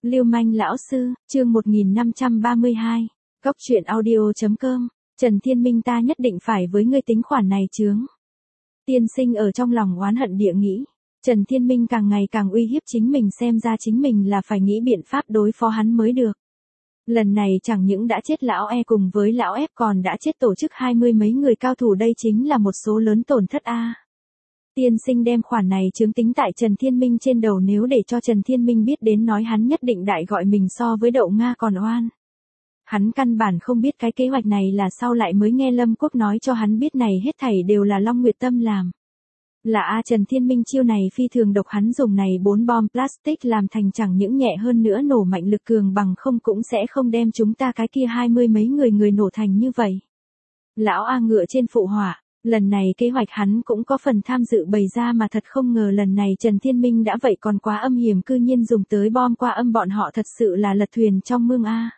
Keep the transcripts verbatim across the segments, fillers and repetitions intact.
Lưu manh lão sư, chương một nghìn năm trăm ba mươi hai. Cốc truyện audio chấm com. Trần Thiên Minh, ta nhất định phải với ngươi tính khoản này chướng. Tiên sinh ở trong lòng oán hận địa nghĩ. Trần Thiên Minh càng ngày càng uy hiếp chính mình, xem ra chính mình là phải nghĩ biện pháp đối phó hắn mới được. Lần này chẳng những đã chết lão E cùng với lão F còn đã chết tổ chức hai mươi mấy người cao thủ, đây chính là một số lớn tổn thất a. Tiên sinh đem khoản này chướng tính tại Trần Thiên Minh trên đầu, nếu để cho Trần Thiên Minh biết đến nói hắn nhất định đại gọi mình so với đậu Nga còn oan. Hắn căn bản không biết cái kế hoạch này là sau lại mới nghe Lâm Quốc nói cho hắn biết, này hết thảy đều là Long Nguyệt Tâm làm. Là a Trần Thiên Minh chiêu này phi thường độc, hắn dùng này bốn bom plastic làm thành, chẳng những nhẹ hơn nữa nổ mạnh lực cường bằng không cũng sẽ không đem chúng ta cái kia hai mươi mấy người người nổ thành như vậy. Lão A ngựa trên phụ họa. Lần này kế hoạch hắn cũng có phần tham dự bày ra, mà thật không ngờ lần này Trần Thiên Minh đã vậy còn quá âm hiểm, cư nhiên dùng tới bom qua âm bọn họ, thật sự là lật thuyền trong mương a.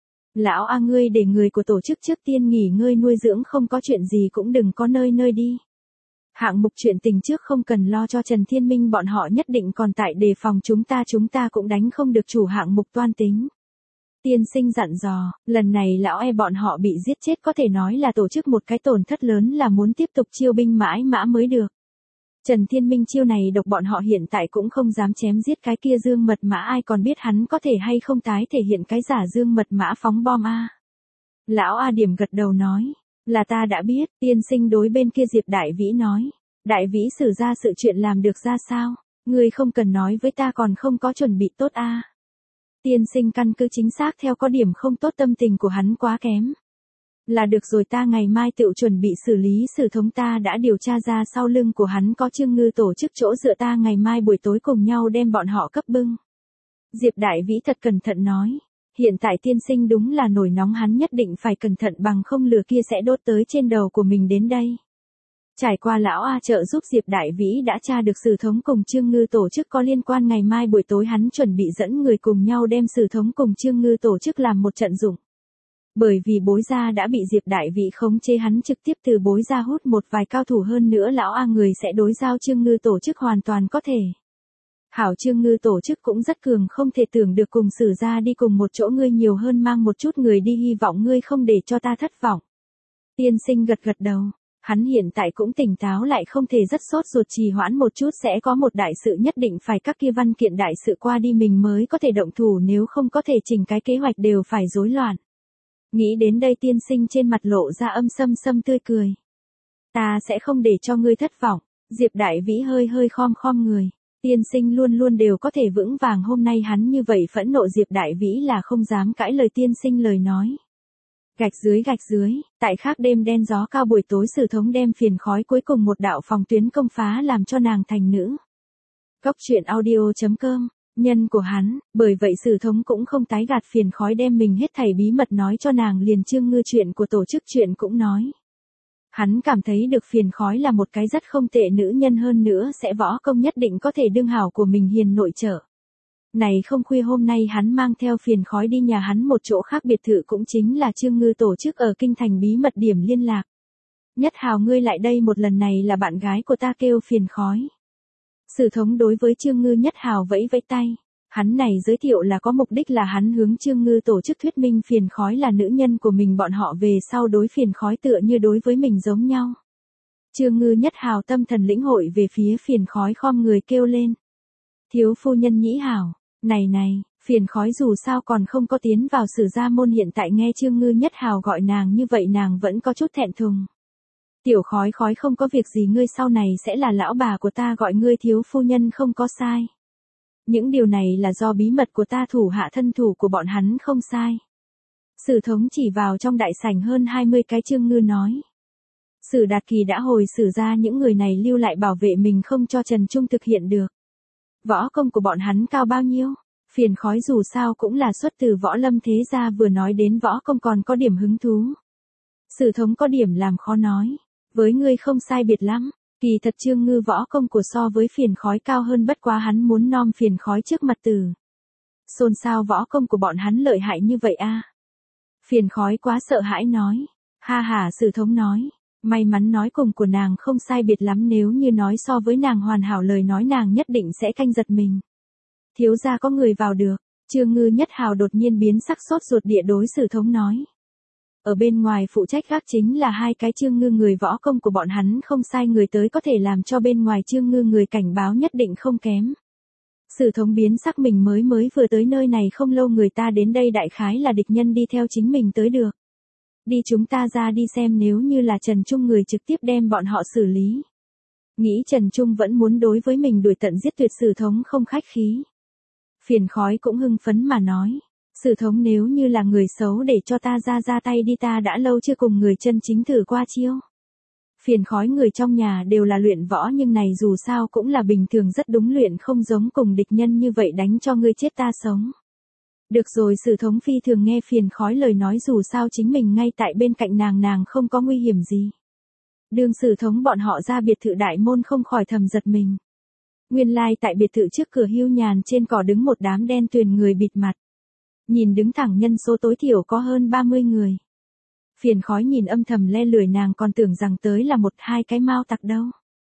Lão A, ngươi để người của tổ chức trước tiên nghỉ ngơi nuôi dưỡng, không có chuyện gì cũng đừng có nơi nơi đi. Hạng mục chuyện tình trước không cần lo cho Trần Thiên Minh, bọn họ nhất định còn tại đề phòng chúng ta, chúng ta cũng đánh không được chủ hạng mục toan tính. Tiên sinh dặn dò, lần này lão E bọn họ bị giết chết có thể nói là tổ chức một cái tổn thất lớn, là muốn tiếp tục chiêu binh mãi mã mới được. Trần Thiên Minh chiêu này độc, bọn họ hiện tại cũng không dám chém giết cái kia Dương Mật Mã, ai còn biết hắn có thể hay không tái thể hiện cái giả Dương Mật Mã phóng bom a. Lão A điểm gật đầu nói, là ta đã biết. Tiên sinh đối bên kia Diệp Đại Vĩ nói, Đại Vĩ xử ra sự chuyện làm được ra sao, ngươi không cần nói với ta, còn không có chuẩn bị tốt a. Tiên sinh căn cứ chính xác theo có điểm không tốt, tâm tình của hắn quá kém. Là được rồi, ta ngày mai tự chuẩn bị xử lý Sử Thống, ta đã điều tra ra sau lưng của hắn có Trương Ngư tổ chức chỗ dựa, ta ngày mai buổi tối cùng nhau đem bọn họ cấp bưng. Diệp Đại Vĩ thật cẩn thận nói, hiện tại tiên sinh đúng là nổi nóng, hắn nhất định phải cẩn thận bằng không lửa kia sẽ đốt tới trên đầu của mình đến đây. Trải qua lão A trợ giúp, Diệp Đại Vĩ đã tra được Sử Thống cùng Trương Ngư tổ chức có liên quan, ngày mai buổi tối hắn chuẩn bị dẫn người cùng nhau đem Sử Thống cùng Trương Ngư tổ chức làm một trận dụng. Bởi vì Bối Gia đã bị Diệp Đại Vĩ khống chế, hắn trực tiếp từ Bối Gia hút một vài cao thủ, hơn nữa lão A người sẽ đối giao Trương Ngư tổ chức hoàn toàn có thể. Hảo, Trương Ngư tổ chức cũng rất cường, không thể tưởng được cùng Sử Gia đi cùng một chỗ, ngươi nhiều hơn mang một chút người đi, hy vọng ngươi không để cho ta thất vọng. Tiên sinh gật gật đầu. Hắn hiện tại cũng tỉnh táo lại, không thể rất sốt ruột, trì hoãn một chút, sẽ có một đại sự nhất định phải các kia văn kiện đại sự qua đi mình mới có thể động thủ, nếu không có thể chỉnh cái kế hoạch đều phải rối loạn. Nghĩ đến đây, tiên sinh trên mặt lộ ra âm sâm sâm tươi cười. Ta sẽ không để cho ngươi thất vọng. Diệp Đại Vĩ hơi hơi khom khom người. Tiên sinh luôn luôn đều có thể vững vàng, hôm nay hắn như vậy phẫn nộ, Diệp Đại Vĩ là không dám cãi lời tiên sinh lời nói. Gạch dưới gạch dưới, tại khác đêm đen gió cao buổi tối, Sử Thống đem phiền khói cuối cùng một đạo phòng tuyến công phá, làm cho nàng thành nữ. Cốc truyện audio chấm com. Nhân của hắn, bởi vậy Sử Thống cũng không tái gạt phiền khói, đem mình hết thảy bí mật nói cho nàng, liền Trương Ngư chuyện của tổ chức chuyện cũng nói. Hắn cảm thấy được phiền khói là một cái rất không tệ nữ nhân, hơn nữa sẽ võ công nhất định có thể đương hảo của mình hiền nội trợ. Này không khuya hôm nay hắn mang theo phiền khói đi nhà hắn một chỗ khác biệt thự, cũng chính là Trương Ngư tổ chức ở kinh thành bí mật điểm liên lạc. Nhất Hào, ngươi lại đây một lần, này là bạn gái của ta, kêu phiền khói. Sử Thống đối với Trương Ngư Nhất Hào vẫy vẫy tay. Hắn này giới thiệu là có mục đích, là hắn hướng Trương Ngư tổ chức thuyết minh phiền khói là nữ nhân của mình, bọn họ về sau đối phiền khói tựa như đối với mình giống nhau. Trương Ngư Nhất Hào tâm thần lĩnh hội, về phía phiền khói khom người kêu lên. Thiếu phu nhân Nhĩ Hảo. Này này, phiền khói dù sao còn không có tiến vào Sử gia môn, hiện tại nghe Trương Ngư Nhất Hào gọi nàng như vậy, nàng vẫn có chút thẹn thùng. Tiểu khói khói, không có việc gì, ngươi sau này sẽ là lão bà của ta, gọi ngươi thiếu phu nhân không có sai. Những điều này là do bí mật của ta, thủ hạ thân thủ của bọn hắn không sai. Sử Thống chỉ vào trong đại sảnh hơn hai mươi cái. Trương Ngư nói. Sử Đạt Kỳ đã hồi Sử gia, những người này lưu lại bảo vệ mình, không cho Trần Trung thực hiện được. Võ công của bọn hắn cao bao nhiêu? Phiền khói dù sao cũng là xuất từ võ lâm thế gia, vừa nói đến võ công còn có điểm hứng thú. Sử Thống có điểm làm khó nói. Với ngươi không sai biệt lắm. Kỳ thật Trương Ngư võ công của so với phiền khói cao hơn, bất quá hắn muốn nom phiền khói trước mặt từ. Xôn xao, võ công của bọn hắn lợi hại như vậy a? Phiền khói quá sợ hãi nói. Ha ha, Sử Thống nói. May mắn nói cùng của nàng không sai biệt lắm, nếu như nói so với nàng hoàn hảo lời nói, nàng nhất định sẽ canh giật mình. Thiếu gia có người vào được. Trương Ngư Nhất Hào đột nhiên biến sắc sốt ruột địa đối Sử Thống nói. Ở bên ngoài phụ trách gác chính là hai cái Trương Ngư người võ công của bọn hắn không sai người tới có thể làm cho bên ngoài Trương Ngư người cảnh báo nhất định không kém. Sử Thống biến sắc mình mới mới vừa tới nơi này không lâu người ta đến đây đại khái là địch nhân đi theo chính mình tới được. Đi chúng ta ra đi xem nếu như là Trần Trung người trực tiếp đem bọn họ xử lý. Nghĩ Trần Trung vẫn muốn đối với mình đuổi tận giết tuyệt Sử Thống không khách khí. Phiền Khói cũng hưng phấn mà nói. Sử Thống nếu như là người xấu để cho ta ra ra tay đi ta đã lâu chưa cùng người chân chính thử qua chiêu. Phiền Khói người trong nhà đều là luyện võ nhưng này dù sao cũng là bình thường rất đúng luyện không giống cùng địch nhân như vậy đánh cho ngươi chết ta sống. Được rồi Sử Thống phi thường nghe Phiền Khói lời nói dù sao chính mình ngay tại bên cạnh nàng nàng không có nguy hiểm gì. Đường Sử Thống bọn họ ra biệt thự đại môn không khỏi thầm giật mình. Nguyên lai like tại biệt thự trước cửa hưu nhàn trên cỏ đứng một đám đen tuyền người bịt mặt. Nhìn đứng thẳng nhân số tối thiểu có hơn ba mươi người. Phiền Khói nhìn âm thầm le lười nàng còn tưởng rằng tới là một hai cái mao tặc đâu.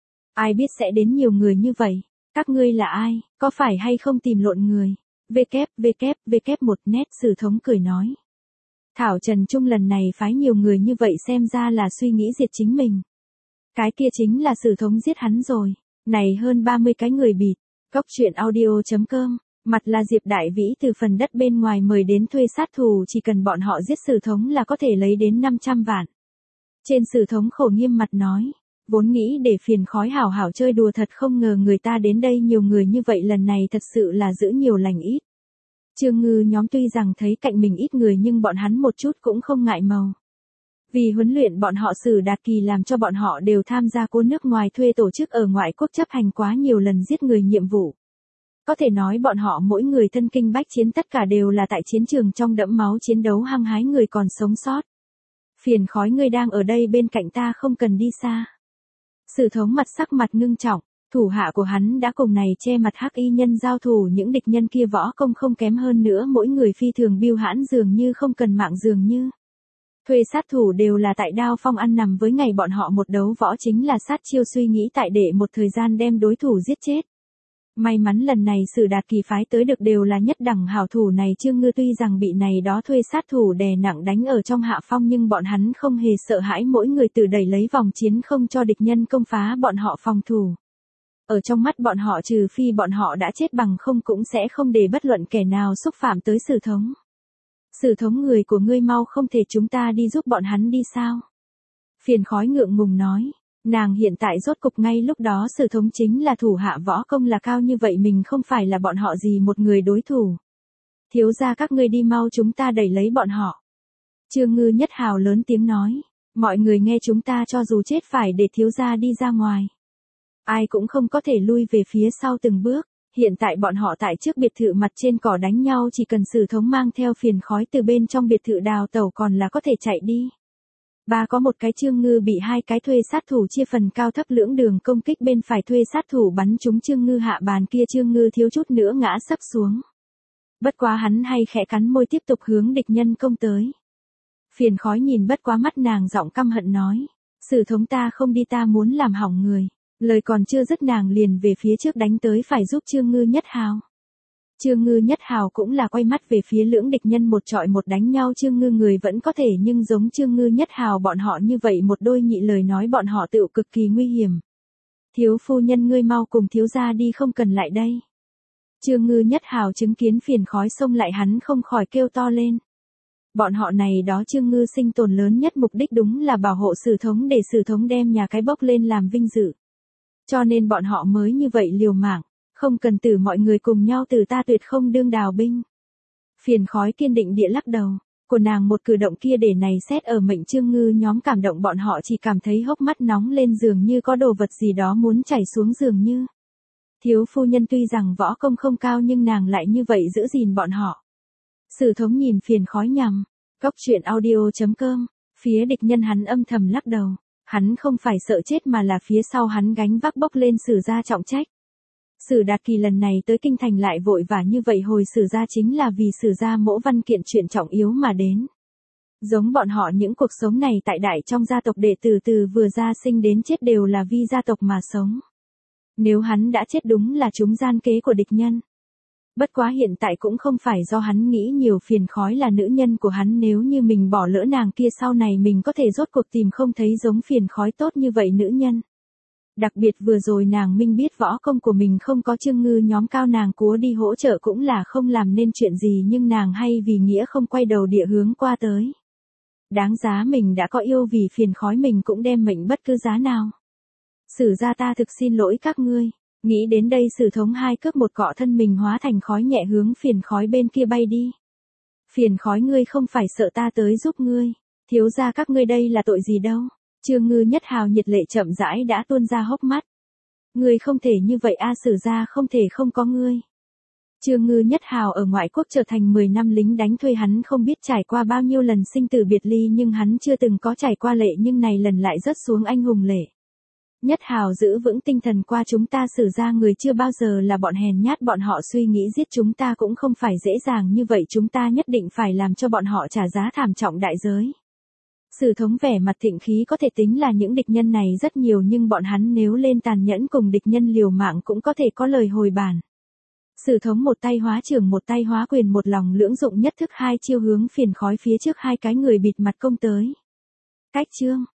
Ai biết sẽ đến nhiều người như vậy, các ngươi là ai, có phải hay không tìm lộn người. Vkép vkép vkép một nét Sử Thống cười nói. Thảo Trần Trung lần này phái nhiều người như vậy xem ra là suy nghĩ diệt chính mình. Cái kia chính là Sử Thống giết hắn rồi. Này hơn ba mươi cái người bịt. Cốc truyện audio chấm com. Mặt là Diệp Đại Vĩ từ phần đất bên ngoài mời đến thuê sát thủ chỉ cần bọn họ giết Sử Thống là có thể lấy đến năm trăm vạn. Trên Sử Thống khổ nghiêm mặt nói. Vốn nghĩ để Phiền Khói hảo hảo chơi đùa thật không ngờ người ta đến đây nhiều người như vậy lần này thật sự là giữ nhiều lành ít. Trương Ngư nhóm tuy rằng thấy cạnh mình ít người nhưng bọn hắn một chút cũng không ngại màu. Vì huấn luyện bọn họ Sử Đạt Kỳ làm cho bọn họ đều tham gia cô nước ngoài thuê tổ chức ở ngoại quốc chấp hành quá nhiều lần giết người nhiệm vụ. Có thể nói bọn họ mỗi người thân kinh bách chiến tất cả đều là tại chiến trường trong đẫm máu chiến đấu hăng hái người còn sống sót. Phiền Khói ngươi đang ở đây bên cạnh ta không cần đi xa. Sử Thống mặt sắc mặt ngưng trọng, thủ hạ của hắn đã cùng này che mặt hắc y nhân giao thủ những địch nhân kia võ công không kém hơn nữa mỗi người phi thường biêu hãn dường như không cần mạng dường như. Thuê sát thủ đều là tại đao phong ăn nằm với ngày bọn họ một đấu võ chính là sát chiêu suy nghĩ tại để một thời gian đem đối thủ giết chết. May mắn lần này Sử Đạt Kỳ phái tới được đều là nhất đẳng hảo thủ này Trương Ngư tuy rằng bị này đó thuê sát thủ đè nặng đánh ở trong hạ phong nhưng bọn hắn không hề sợ hãi mỗi người tự đẩy lấy vòng chiến không cho địch nhân công phá bọn họ phòng thủ. Ở trong mắt bọn họ trừ phi bọn họ đã chết bằng không cũng sẽ không để bất luận kẻ nào xúc phạm tới Sử Thống. Sử Thống người của ngươi mau không thể chúng ta đi giúp bọn hắn đi sao? Phiền Khói ngượng ngùng nói. Nàng hiện tại rốt cục ngay lúc đó Sử Thống chính là thủ hạ võ công là cao như vậy mình không phải là bọn họ gì một người đối thủ. Thiếu gia các ngươi đi mau chúng ta đẩy lấy bọn họ. Trương Ngư Nhất Hào lớn tiếng nói. Mọi người nghe chúng ta cho dù chết phải để thiếu gia đi ra ngoài. Ai cũng không có thể lui về phía sau từng bước. Hiện tại bọn họ tại trước biệt thự mặt trên cỏ đánh nhau chỉ cần Sử Thống mang theo Phiền Khói từ bên trong biệt thự đào tẩu còn là có thể chạy đi. Ba có một cái Trương Ngư bị hai cái thuê sát thủ chia phần cao thấp lưỡng đường công kích bên phải thuê sát thủ bắn trúng Trương Ngư hạ bàn kia Trương Ngư thiếu chút nữa ngã sấp xuống. Bất quá hắn hay khẽ cắn môi tiếp tục hướng địch nhân công tới. Phiền Khói nhìn bất quá mắt nàng giọng căm hận nói. Sử Thống ta không đi ta muốn làm hỏng người. Lời còn chưa dứt nàng liền về phía trước đánh tới phải giúp Trương Ngư Nhất Hào. Trương Ngư Nhất Hào cũng là quay mắt về phía lưỡng địch nhân một trọi một đánh nhau Trương Ngư người vẫn có thể nhưng giống Trương Ngư Nhất Hào bọn họ như vậy một đôi nhị lời nói bọn họ tự cực kỳ nguy hiểm. Thiếu phu nhân ngươi mau cùng thiếu gia đi không cần lại đây. Trương Ngư Nhất Hào chứng kiến Phiền Khói xông lại hắn không khỏi kêu to lên. Bọn họ này đó Trương Ngư sinh tồn lớn nhất mục đích đúng là bảo hộ Sử Thống để Sử Thống đem nhà cái bốc lên làm vinh dự. Cho nên bọn họ mới như vậy liều mạng. Không cần tử mọi người cùng nhau tử ta tuyệt không đương đào binh. Phiền Khói kiên định địa lắc đầu. Của nàng một cử động kia để này xét ở mệnh Trương Ngư nhóm cảm động bọn họ chỉ cảm thấy hốc mắt nóng lên dường như có đồ vật gì đó muốn chảy xuống dường như. Thiếu phu nhân tuy rằng võ công không cao nhưng nàng lại như vậy giữ gìn bọn họ. Sử Thống nhìn Phiền Khói nhằm. Cốc truyện audio chấm com. Phía địch nhân hắn âm thầm lắc đầu. Hắn không phải sợ chết mà là phía sau hắn gánh vác bốc lên Sử gia trọng trách. Sử Đạt Kỳ lần này tới kinh thành lại vội vã như vậy hồi Sử gia chính là vì Sử gia mỗ văn kiện chuyện trọng yếu mà đến. Giống bọn họ những cuộc sống này tại đại trong gia tộc đệ tử từ vừa ra sinh đến chết đều là vì gia tộc mà sống. Nếu hắn đã chết đúng là chúng gian kế của địch nhân. Bất quá hiện tại cũng không phải do hắn nghĩ nhiều, phiền khói là nữ nhân của hắn, nếu như mình bỏ lỡ nàng kia sau này mình có thể rốt cuộc tìm không thấy giống phiền khói tốt như vậy nữ nhân. Đặc biệt vừa rồi nàng minh biết võ công của mình không có Trương Ngư nhóm cao, nàng cúa đi hỗ trợ cũng là không làm nên chuyện gì, nhưng nàng hay vì nghĩa không quay đầu địa hướng qua tới. Đáng giá mình đã có yêu, vì phiền khói mình cũng đem mệnh bất cứ giá nào. Sử gia ta thực xin lỗi các ngươi. Nghĩ đến đây Sử Thống hai cước một cọ, thân mình hóa thành khói nhẹ hướng phiền khói bên kia bay đi. Phiền khói, ngươi không phải sợ ta tới giúp ngươi. Thiếu gia các ngươi đây là tội gì đâu. Trương Ngư Nhất Hào nhiệt lệ chậm rãi đã tuôn ra hốc mắt. Ngươi không thể như vậy a, Sử gia không thể không có ngươi. Trương Ngư Nhất Hào ở ngoại quốc trở thành mười năm lính đánh thuê, hắn không biết trải qua bao nhiêu lần sinh tử biệt ly, nhưng hắn chưa từng có trải qua lệ, nhưng này lần lại rớt xuống anh hùng lệ. Nhất Hào giữ vững tinh thần, qua chúng ta Sử gia người chưa bao giờ là bọn hèn nhát, bọn họ suy nghĩ giết chúng ta cũng không phải dễ dàng như vậy, chúng ta nhất định phải làm cho bọn họ trả giá thảm trọng đại giới. Sử Thống vẻ mặt thịnh khí, có thể tính là những địch nhân này rất nhiều, nhưng bọn hắn nếu lên tàn nhẫn cùng địch nhân liều mạng cũng có thể có lời hồi bản. Sử Thống một tay hóa trưởng một tay hóa quyền, một lòng lưỡng dụng, nhất thức hai chiêu hướng phiền khói phía trước hai cái người bịt mặt công tới. Cách chương